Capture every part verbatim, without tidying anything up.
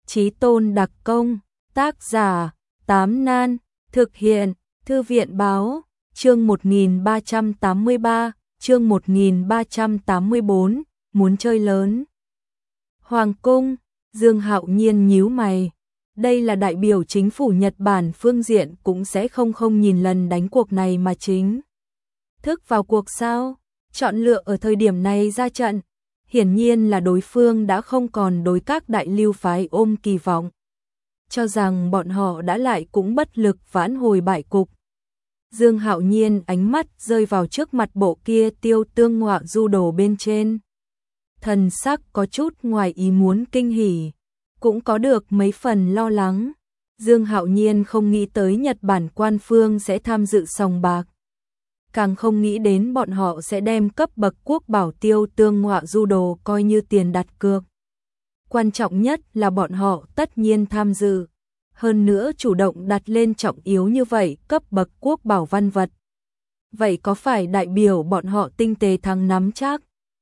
Chí tôn đặc công, tác giả, Tám Nan, thực hiện, Thư viện báo, chương một nghìn ba trăm tám mươi ba, chương một nghìn ba trăm tám mươi bốn, muốn chơi lớn. Hoàng cung, Dương Hạo Nhiên nhíu mày. Đây là đại biểu chính phủ Nhật Bản, phương diện cũng sẽ không không nhìn lần đánh cuộc này mà chính thức vào cuộc sao? Chọn lựa ở thời điểm này ra trận, hiển nhiên là đối phương đã không còn đối các đại lưu phái ôm kỳ vọng, cho rằng bọn họ đã lại cũng bất lực vãn hồi bại cục. Dương Hạo Nhiên ánh mắt rơi vào trước mặt bộ kia tiêu tương ngọa du đồ bên trên. Thần sắc có chút ngoài ý muốn kinh hỉ, cũng có được mấy phần lo lắng. Dương Hạo Nhiên không nghĩ tới Nhật Bản quan phương sẽ tham dự sòng bạc, càng không nghĩ đến bọn họ sẽ đem cấp bậc quốc bảo tiêu tương ngọa du đồ coi như tiền đặt cược. Quan trọng nhất là bọn họ tất nhiên tham dự, hơn nữa chủ động đặt lên trọng yếu như vậy cấp bậc quốc bảo văn vật. Vậy có phải đại biểu bọn họ tinh tế thắng nắm chắc?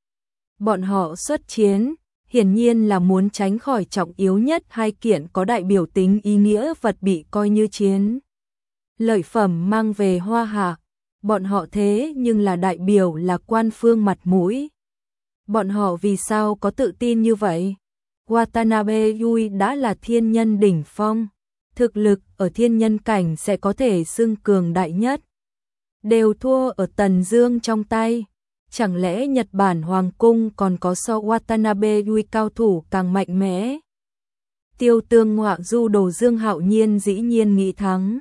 Bọn họ xuất chiến, hiển nhiên là muốn tránh khỏi trọng yếu nhất hai kiện có đại biểu tính ý nghĩa vật bị coi như chiến lợi phẩm mang về Hoa Hạ. Bọn họ thế nhưng là đại biểu là quan phương mặt mũi. Bọn họ vì sao có tự tin như vậy? Watanabe Yui đã là thiên nhân đỉnh phong, thực lực ở thiên nhân cảnh sẽ có thể xưng cường đại nhất, đều thua ở Tần Dương trong tay. Chẳng lẽ Nhật Bản Hoàng cung còn có so Watanabe Yui cao thủ càng mạnh mẽ? Tiêu tương ngọa du đồ Dương Hạo Nhiên dĩ nhiên nghĩ thắng.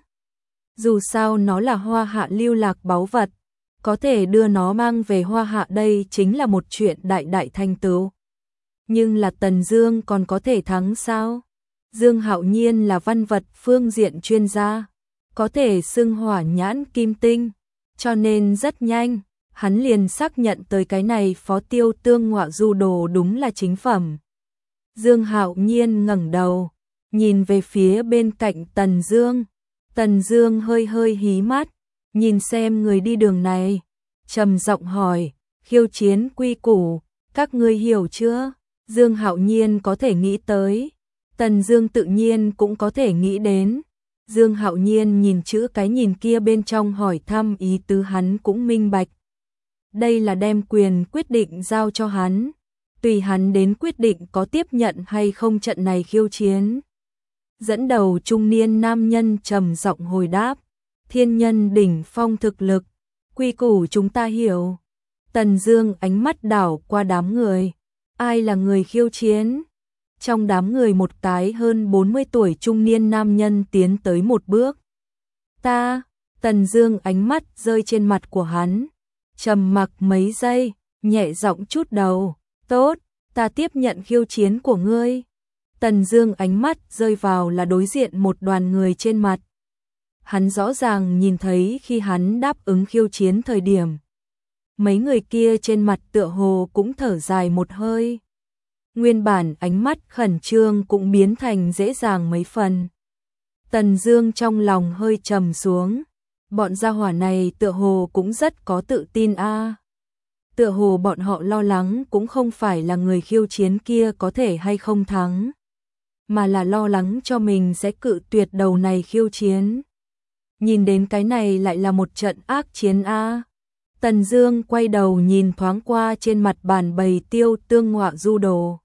Dù sao nó là Hoa Hạ lưu lạc báu vật, có thể đưa nó mang về Hoa Hạ đây chính là một chuyện đại đại thành tựu. Nhưng là Tần Dương còn có thể thắng sao? Dương Hạo Nhiên là văn vật phương diện chuyên gia, có thể xưng hỏa nhãn kim tinh, cho nên rất nhanh hắn liền xác nhận tới cái này phó tiêu tương ngọa du đồ đúng là chính phẩm. Dương Hạo Nhiên ngẩng đầu, nhìn về phía bên cạnh Tần Dương. Tần Dương hơi hơi hí mắt, nhìn xem người đi đường này, trầm giọng hỏi, khiêu chiến quy củ, các ngươi hiểu chưa? Dương Hạo Nhiên có thể nghĩ tới, Tần Dương tự nhiên cũng có thể nghĩ đến. Dương Hạo Nhiên nhìn chữ cái nhìn kia bên trong hỏi thăm ý tứ hắn cũng minh bạch. Đây là đem quyền quyết định giao cho hắn, tùy hắn đến quyết định có tiếp nhận hay không trận này khiêu chiến. Dẫn đầu trung niên nam nhân trầm giọng hồi đáp, thiên nhân đỉnh phong thực lực, quy củ chúng ta hiểu. Tần Dương ánh mắt đảo qua đám người, ai là người khiêu chiến? Trong đám người một cái hơn bốn mươi tuổi trung niên nam nhân tiến tới một bước. Ta, Tần Dương ánh mắt rơi trên mặt của hắn, trầm mặc mấy giây, nhẹ giọng chút đầu, tốt, ta tiếp nhận khiêu chiến của ngươi. Tần Dương ánh mắt rơi vào là đối diện một đoàn người trên mặt. Hắn rõ ràng nhìn thấy khi hắn đáp ứng khiêu chiến thời điểm, mấy người kia trên mặt tựa hồ cũng thở dài một hơi. Nguyên bản ánh mắt khẩn trương cũng biến thành dễ dàng mấy phần. Tần Dương trong lòng hơi trầm xuống, bọn gia hỏa này tựa hồ cũng rất có tự tin a. À. Tựa hồ bọn họ lo lắng cũng không phải là người khiêu chiến kia có thể hay không thắng, mà là lo lắng cho mình sẽ cự tuyệt đầu này khiêu chiến. Nhìn đến cái này lại là một trận ác chiến a. À. Tần Dương quay đầu nhìn thoáng qua trên mặt bàn bày tiêu tương ngọa du đồ,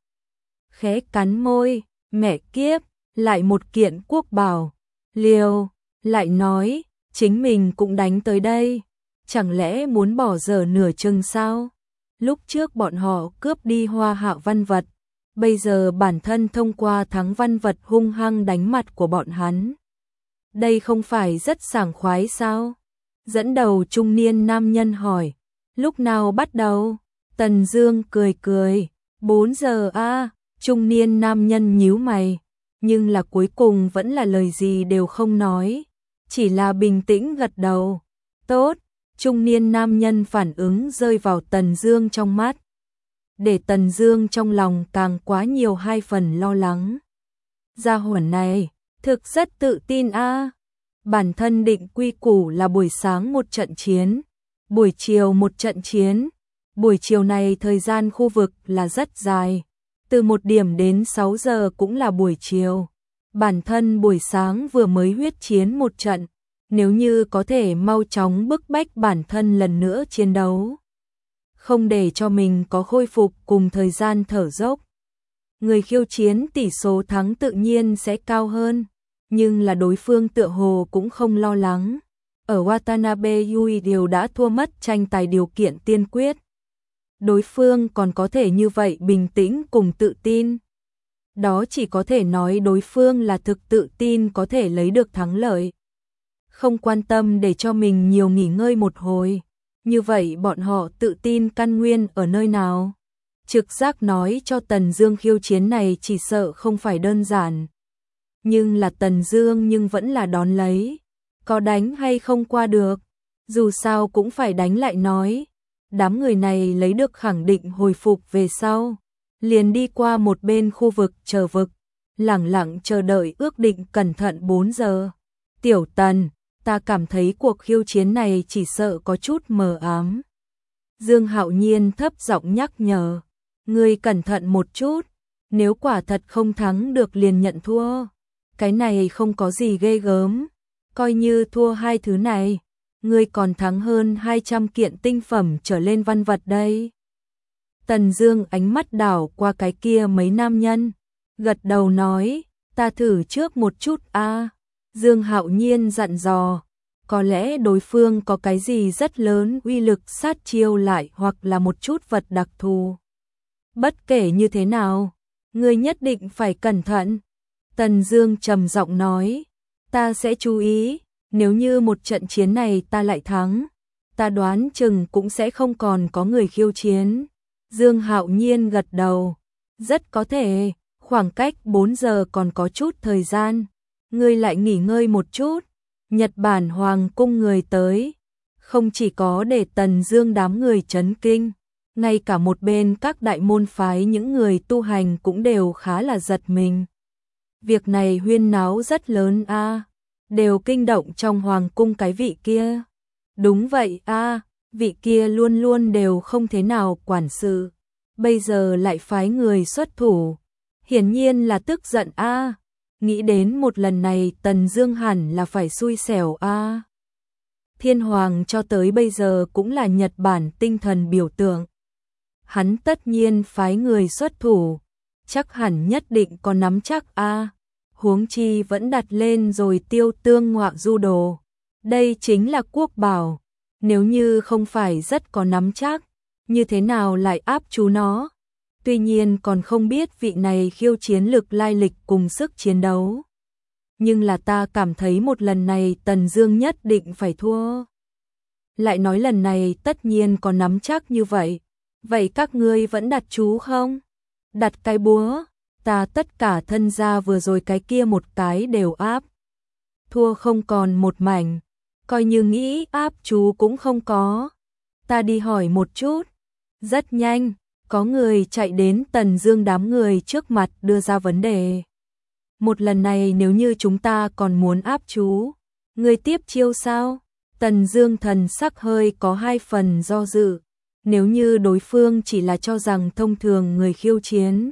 khẽ cắn môi, mẹ kiếp, lại một kiện quốc bảo, liều, lại nói, chính mình cũng đánh tới đây, chẳng lẽ muốn bỏ dở nửa chừng sao? Lúc trước bọn họ cướp đi Hoa Hạ văn vật, bây giờ bản thân thông qua thắng văn vật hung hăng đánh mặt của bọn hắn. Đây không phải rất sảng khoái sao? Dẫn đầu trung niên nam nhân hỏi, lúc nào bắt đầu? Tần Dương cười cười, bốn giờ a. À. Trung niên nam nhân nhíu mày, nhưng là cuối cùng vẫn là lời gì đều không nói, chỉ là bình tĩnh gật đầu. Tốt, trung niên nam nhân phản ứng rơi vào Tần Dương trong mắt, để Tần Dương trong lòng càng quá nhiều hai phần lo lắng. Gia hỏa này, thực rất tự tin a. À. Bản thân định quy củ là buổi sáng một trận chiến, buổi chiều một trận chiến, buổi chiều này thời gian khu vực là rất dài. Từ một điểm đến sáu giờ cũng là buổi chiều. Bản thân buổi sáng vừa mới huyết chiến một trận, nếu như có thể mau chóng bức bách bản thân lần nữa chiến đấu, không để cho mình có khôi phục cùng thời gian thở dốc, người khiêu chiến tỷ số thắng tự nhiên sẽ cao hơn, nhưng là đối phương tựa hồ cũng không lo lắng. Ở Watanabe Yui đều đã thua mất tranh tài điều kiện tiên quyết. Đối phương còn có thể như vậy bình tĩnh cùng tự tin. Đó chỉ có thể nói đối phương là thực tự tin có thể lấy được thắng lợi. Không quan tâm để cho mình nhiều nghỉ ngơi một hồi. Như vậy bọn họ tự tin căn nguyên ở nơi nào? Trực giác nói cho Tần Dương khiêu chiến này chỉ sợ không phải đơn giản. Nhưng là Tần Dương nhưng vẫn là đón lấy. Có đánh hay không qua được? Dù sao cũng phải đánh lại nói. Đám người này lấy được khẳng định hồi phục về sau. Liền đi qua một bên khu vực chờ vực. Lẳng lặng chờ đợi ước định cẩn thận bốn giờ. Tiểu Tần, ta cảm thấy cuộc khiêu chiến này chỉ sợ có chút mờ ám. Dương Hạo Nhiên thấp giọng nhắc nhở. Ngươi cẩn thận một chút. Nếu quả thật không thắng được liền nhận thua. Cái này không có gì ghê gớm. Coi như thua hai thứ này, ngươi còn thắng hơn hai trăm kiện tinh phẩm trở lên văn vật đây. Tần Dương ánh mắt đảo qua cái kia mấy nam nhân, gật đầu nói, ta thử trước một chút a. Dương Hạo Nhiên dặn dò, có lẽ đối phương có cái gì rất lớn uy lực sát chiêu lại hoặc là một chút vật đặc thù. Bất kể như thế nào, ngươi nhất định phải cẩn thận. Tần Dương trầm giọng nói, ta sẽ chú ý, nếu như một trận chiến này ta lại thắng, ta đoán chừng cũng sẽ không còn có người khiêu chiến. Dương Hạo Nhiên gật đầu, rất có thể, khoảng cách bốn giờ còn có chút thời gian, ngươi lại nghỉ ngơi một chút. Nhật Bản Hoàng cung người tới, không chỉ có để Tần Dương đám người chấn kinh, ngay cả một bên các đại môn phái những người tu hành cũng đều khá là giật mình. Việc này huyên náo rất lớn a, à, đều kinh động trong hoàng cung cái vị kia. Đúng vậy a, à, vị kia luôn luôn đều không thế nào quản sự, bây giờ lại phái người xuất thủ, hiển nhiên là tức giận a. À. Nghĩ đến một lần này Tần Dương hẳn là phải xui xẻo a. À. Thiên Hoàng cho tới bây giờ cũng là Nhật Bản tinh thần biểu tượng. Hắn tất nhiên phái người xuất thủ, chắc hẳn nhất định có nắm chắc a. À. Huống chi vẫn đặt lên rồi Tiêu Tương Ngọa Du Đồ. Đây chính là quốc bảo, nếu như không phải rất có nắm chắc, như thế nào lại áp chú nó? Tuy nhiên còn không biết vị này khiêu chiến lực lai lịch cùng sức chiến đấu. Nhưng là ta cảm thấy một lần này Tần Dương nhất định phải thua. Lại nói lần này tất nhiên có nắm chắc như vậy. Vậy các ngươi vẫn đặt chú không? Đặt cái búa, ta tất cả thân gia vừa rồi cái kia một cái đều áp. Thua không còn một mảnh, coi như nghĩ áp chú cũng không có. Ta đi hỏi một chút. Rất nhanh, có người chạy đến Tần Dương đám người trước mặt đưa ra vấn đề. Một lần này nếu như chúng ta còn muốn áp chú, người tiếp chiêu sao? Tần Dương thần sắc hơi có hai phần do dự. Nếu như đối phương chỉ là cho rằng thông thường người khiêu chiến,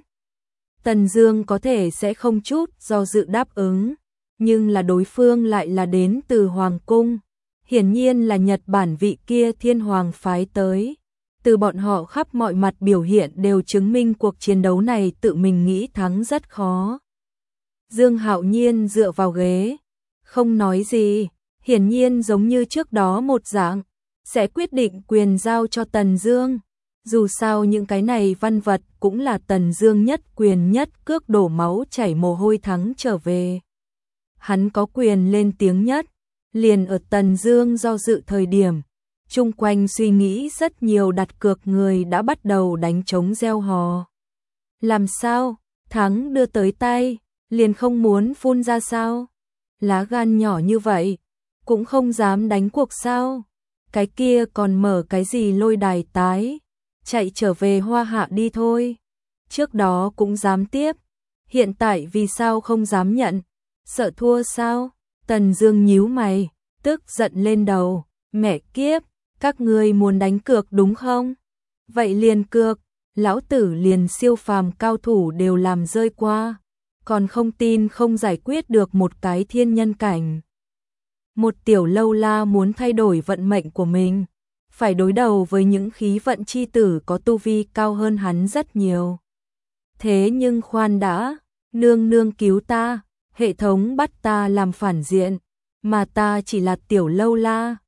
Tần Dương có thể sẽ không chút do dự đáp ứng, nhưng là đối phương lại là đến từ Hoàng cung, hiển nhiên là Nhật Bản vị kia Thiên Hoàng phái tới. Từ bọn họ khắp mọi mặt biểu hiện đều chứng minh cuộc chiến đấu này tự mình nghĩ thắng rất khó. Dương Hạo Nhiên dựa vào ghế, không nói gì, hiển nhiên giống như trước đó một dạng, sẽ quyết định quyền giao cho Tần Dương. Dù sao những cái này văn vật cũng là Tần Dương nhất quyền nhất cước đổ máu chảy mồ hôi thắng trở về. Hắn có quyền lên tiếng nhất, liền ở Tần Dương do dự thời điểm, chung quanh suy nghĩ rất nhiều đặt cược người đã bắt đầu đánh trống reo hò. Làm sao? Thắng đưa tới tay, liền không muốn phun ra sao? Lá gan nhỏ như vậy, cũng không dám đánh cuộc sao? Cái kia còn mở cái gì lôi đài tái, chạy trở về Hoa Hạ đi thôi. Trước đó cũng dám tiếp, hiện tại vì sao không dám nhận? Sợ thua sao? Tần Dương nhíu mày, tức giận lên đầu, mẹ kiếp, các ngươi muốn đánh cược đúng không? Vậy liền cược, lão tử liền siêu phàm cao thủ đều làm rơi qua, còn không tin không giải quyết được một cái thiên nhân cảnh. Một tiểu lâu la muốn thay đổi vận mệnh của mình, phải đối đầu với những khí vận chi tử có tu vi cao hơn hắn rất nhiều. Thế nhưng khoan đã, nương nương cứu ta, hệ thống bắt ta làm phản diện, mà ta chỉ là tiểu lâu la,